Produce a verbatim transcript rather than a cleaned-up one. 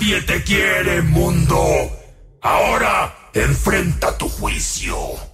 Nadie te quiere, mundo. Ahora enfrenta tu juicio.